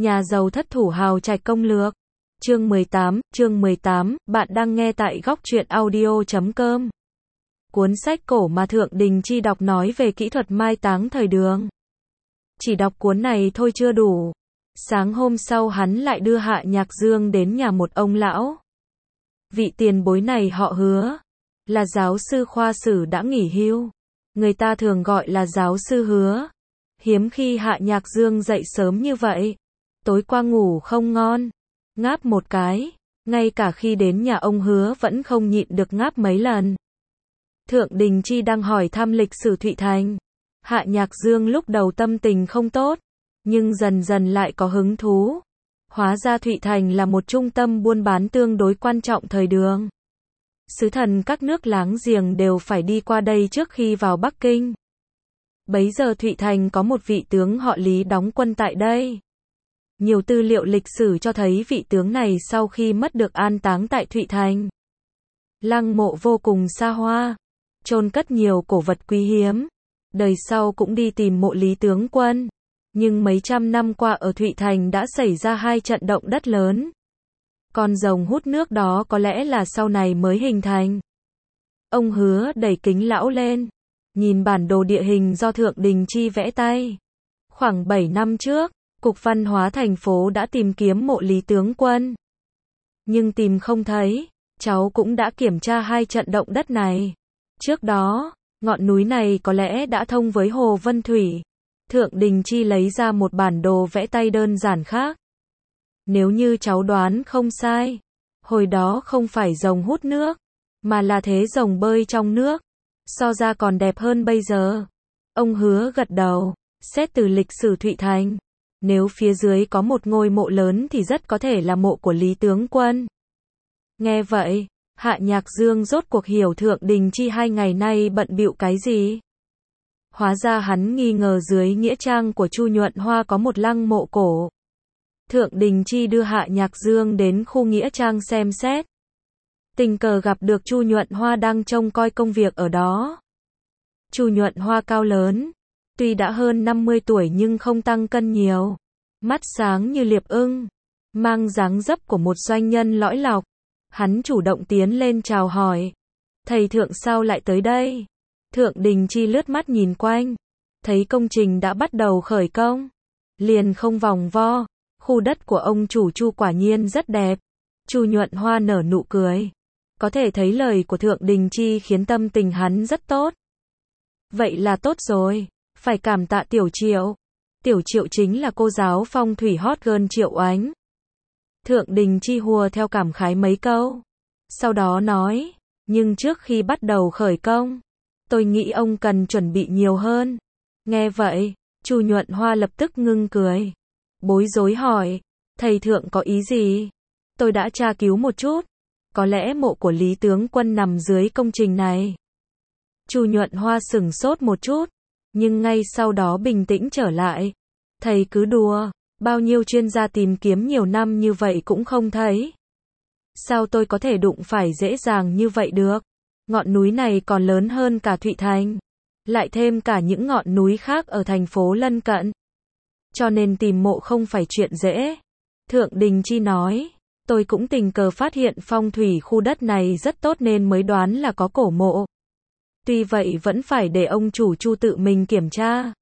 Nhà giàu thất thủ hào trạch công lược. Chương 18, bạn đang nghe tại góc truyện audio.com. Cuốn sách cổ mà Thượng Đình Chi đọc nói về kỹ thuật mai táng thời Đường. Chỉ đọc cuốn này thôi chưa đủ. Sáng hôm sau hắn lại đưa Hạ Nhạc Dương đến nhà một ông lão. Vị tiền bối này họ Hứa, là giáo sư khoa sử đã nghỉ hưu. Người ta thường gọi là giáo sư Hứa. Hiếm khi Hạ Nhạc Dương dậy sớm như vậy. Tối qua ngủ không ngon, ngáp một cái, ngay cả khi đến nhà ông Hứa vẫn không nhịn được ngáp mấy lần. Thượng Đình Chi đang hỏi thăm lịch sử Thụy Thành. Hạ Nhạc Dương lúc đầu tâm tình không tốt, nhưng dần dần lại có hứng thú. Hóa ra Thụy Thành là một trung tâm buôn bán tương đối quan trọng thời Đường. Sứ thần các nước láng giềng đều phải đi qua đây trước khi vào Bắc Kinh. Bấy giờ Thụy Thành có một vị tướng họ Lý đóng quân tại đây. Nhiều tư liệu lịch sử cho thấy vị tướng này sau khi mất được an táng tại Thụy Thành. Lăng mộ vô cùng xa hoa, chôn cất nhiều cổ vật quý hiếm. Đời sau cũng đi tìm mộ Lý tướng quân. Nhưng mấy trăm năm qua ở Thụy Thành đã xảy ra 2 trận động đất lớn. Con rồng hút nước đó có lẽ là sau này mới hình thành. Ông Hứa đẩy kính lão lên, nhìn bản đồ địa hình do Thượng Đình Chi vẽ tay. Khoảng 7 năm trước, Cục Văn hóa thành phố đã tìm kiếm mộ Lý tướng quân. Nhưng tìm không thấy, cháu cũng đã kiểm tra 2 trận động đất này. Trước đó, ngọn núi này có lẽ đã thông với Hồ Vân Thủy. Thượng Đình Chi lấy ra một bản đồ vẽ tay đơn giản khác. Nếu như cháu đoán không sai, hồi đó không phải rồng hút nước, mà là thế rồng bơi trong nước. So ra còn đẹp hơn bây giờ. Ông Hứa gật đầu, xét từ lịch sử Thụy Thành. Nếu phía dưới có một ngôi mộ lớn thì rất có thể là mộ của Lý tướng quân. Nghe vậy, Hạ Nhạc Dương rốt cuộc hiểu Thượng Đình Chi 2 ngày nay bận bịu cái gì. Hóa ra hắn nghi ngờ dưới nghĩa trang của Chu Nhuận Hoa có một lăng mộ cổ. Thượng Đình Chi đưa Hạ Nhạc Dương đến khu nghĩa trang xem xét. Tình cờ gặp được Chu Nhuận Hoa đang trông coi công việc ở đó. Chu Nhuận Hoa cao lớn, tuy đã hơn 50 tuổi nhưng không tăng cân nhiều. Mắt sáng như liệp ưng, mang dáng dấp của một doanh nhân lõi lọc. Hắn chủ động tiến lên chào hỏi. Thầy Thượng sao lại tới đây? Thượng Đình Chi lướt mắt nhìn quanh, thấy công trình đã bắt đầu khởi công. Liền không vòng vo, khu đất của ông chủ Chu quả nhiên rất đẹp. Chu Nhuận Hoa nở nụ cười. Có thể thấy lời của Thượng Đình Chi khiến tâm tình hắn rất tốt. Vậy là tốt rồi, phải cảm tạ Tiểu Triệu. Tiểu Triệu chính là cô giáo phong thủy hot girl Triệu Oánh. Thượng Đình Chi hùa theo cảm khái mấy câu. Sau đó nói, nhưng trước khi bắt đầu khởi công, tôi nghĩ ông cần chuẩn bị nhiều hơn. Nghe vậy, Chu Nhuận Hoa lập tức ngưng cười. Bối rối hỏi, thầy Thượng có ý gì? Tôi đã tra cứu một chút. Có lẽ mộ của Lý tướng quân nằm dưới công trình này. Chu Nhuận Hoa sửng sốt một chút, nhưng ngay sau đó bình tĩnh trở lại. Thầy cứ đùa, bao nhiêu chuyên gia tìm kiếm nhiều năm như vậy cũng không thấy. Sao tôi có thể đụng phải dễ dàng như vậy được? Ngọn núi này còn lớn hơn cả Thụy Thành, lại thêm cả những ngọn núi khác ở thành phố lân cận. Cho nên tìm mộ không phải chuyện dễ. Thượng Đình Chi nói, tôi cũng tình cờ phát hiện phong thủy khu đất này rất tốt nên mới đoán là có cổ mộ. Tuy vậy vẫn phải để ông chủ Chu tự mình kiểm tra.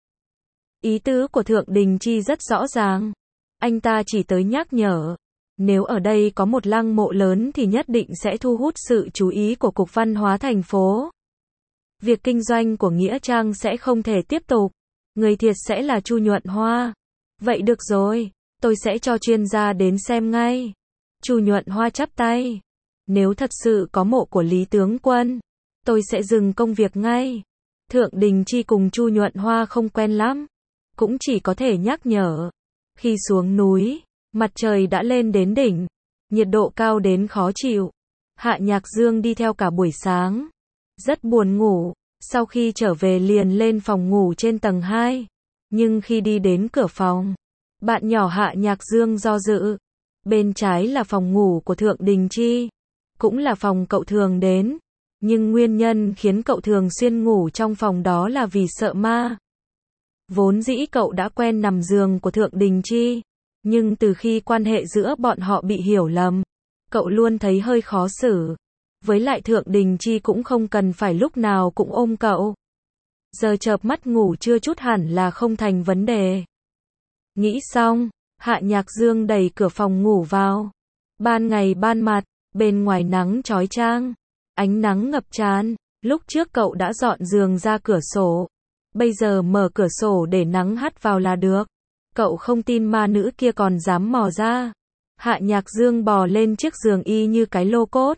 Ý tứ của Thượng Đình Chi rất rõ ràng. Anh ta chỉ tới nhắc nhở. Nếu ở đây có một lăng mộ lớn thì nhất định sẽ thu hút sự chú ý của Cục Văn hóa thành phố. Việc kinh doanh của nghĩa trang sẽ không thể tiếp tục. Người thiệt sẽ là Chu Nhuận Hoa. Vậy được rồi, tôi sẽ cho chuyên gia đến xem ngay. Chu Nhuận Hoa chắp tay. Nếu thật sự có mộ của Lý tướng quân, tôi sẽ dừng công việc ngay. Thượng Đình Chi cùng Chu Nhuận Hoa không quen lắm, cũng chỉ có thể nhắc nhở. Khi xuống núi, mặt trời đã lên đến đỉnh, nhiệt độ cao đến khó chịu. Hạ Nhạc Dương đi theo cả buổi sáng, rất buồn ngủ. Sau khi trở về liền lên phòng ngủ trên tầng 2. Nhưng khi đi đến cửa phòng, bạn nhỏ Hạ Nhạc Dương do dự. Bên trái là phòng ngủ của Thượng Đình Chi, cũng là phòng cậu thường đến. Nhưng nguyên nhân khiến cậu thường xuyên ngủ trong phòng đó là vì sợ ma. Vốn dĩ cậu đã quen nằm giường của Thượng Đình Chi, Nhưng từ khi quan hệ giữa bọn họ bị hiểu lầm, cậu luôn thấy hơi khó xử. Với lại Thượng Đình Chi cũng không cần phải lúc nào cũng ôm cậu. Giờ chợp mắt ngủ chưa chút hẳn là không thành vấn đề. Nghĩ xong, Hạ Nhạc Dương đẩy cửa phòng ngủ vào. Ban ngày ban mặt, bên ngoài nắng chói chang, ánh nắng ngập tràn. Lúc trước cậu đã dọn giường ra cửa sổ, bây giờ mở cửa sổ để nắng hắt vào là được. Cậu không tin ma nữ kia còn dám mò ra. Hạ Nhạc Dương bò lên chiếc giường y như cái lô cốt,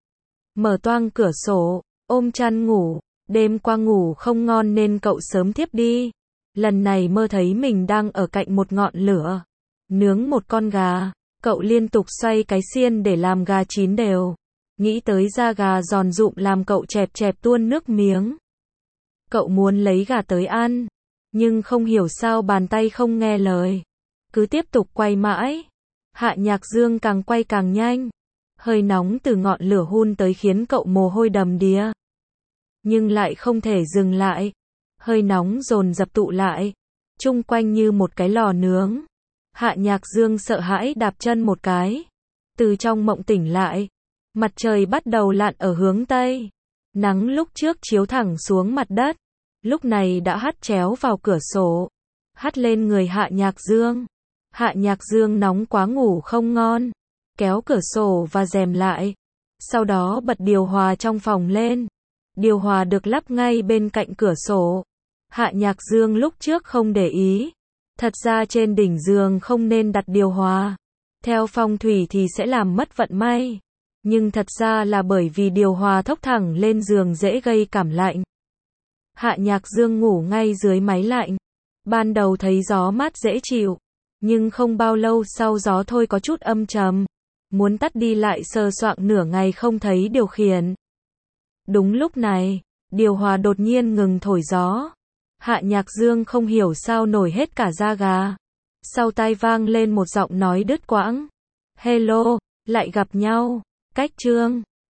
mở toang cửa sổ, ôm chăn ngủ. Đêm qua ngủ không ngon nên cậu sớm thiếp đi. Lần này mơ thấy mình đang ở cạnh một ngọn lửa, nướng một con gà. Cậu liên tục xoay cái xiên để làm gà chín đều. Nghĩ tới da gà giòn rụm làm cậu chẹp chẹp tuôn nước miếng. Cậu muốn lấy gà tới ăn, nhưng không hiểu sao bàn tay không nghe lời, cứ tiếp tục quay mãi. Hạ Nhạc Dương càng quay càng nhanh. Hơi nóng từ ngọn lửa hun tới khiến cậu mồ hôi đầm đìa. Nhưng lại không thể dừng lại. Hơi nóng dồn dập tụ lại, chung quanh như một cái lò nướng. Hạ Nhạc Dương sợ hãi đạp chân một cái. Từ trong mộng tỉnh lại, mặt trời bắt đầu lặn ở hướng Tây. Nắng lúc trước chiếu thẳng xuống mặt đất, lúc này đã hắt chéo vào cửa sổ, hắt lên người Hạ Nhạc Dương. Hạ Nhạc Dương nóng quá ngủ không ngon, kéo cửa sổ và rèm lại. Sau đó bật điều hòa trong phòng lên. Điều hòa được lắp ngay bên cạnh cửa sổ. Hạ Nhạc Dương lúc trước không để ý. Thật ra trên đỉnh giường không nên đặt điều hòa. Theo phong thủy thì sẽ làm mất vận may. Nhưng thật ra là bởi vì điều hòa thốc thẳng lên giường dễ gây cảm lạnh. Hạ Nhạc Dương ngủ ngay dưới máy lạnh. Ban đầu thấy gió mát dễ chịu, nhưng không bao lâu sau gió thôi có chút âm trầm. Muốn tắt đi lại sờ soạng nửa ngày không thấy điều khiển. Đúng lúc này, điều hòa đột nhiên ngừng thổi gió. Hạ Nhạc Dương không hiểu sao nổi hết cả da gà. Sau tai vang lên một giọng nói đứt quãng. Hello, lại gặp nhau. Cách chương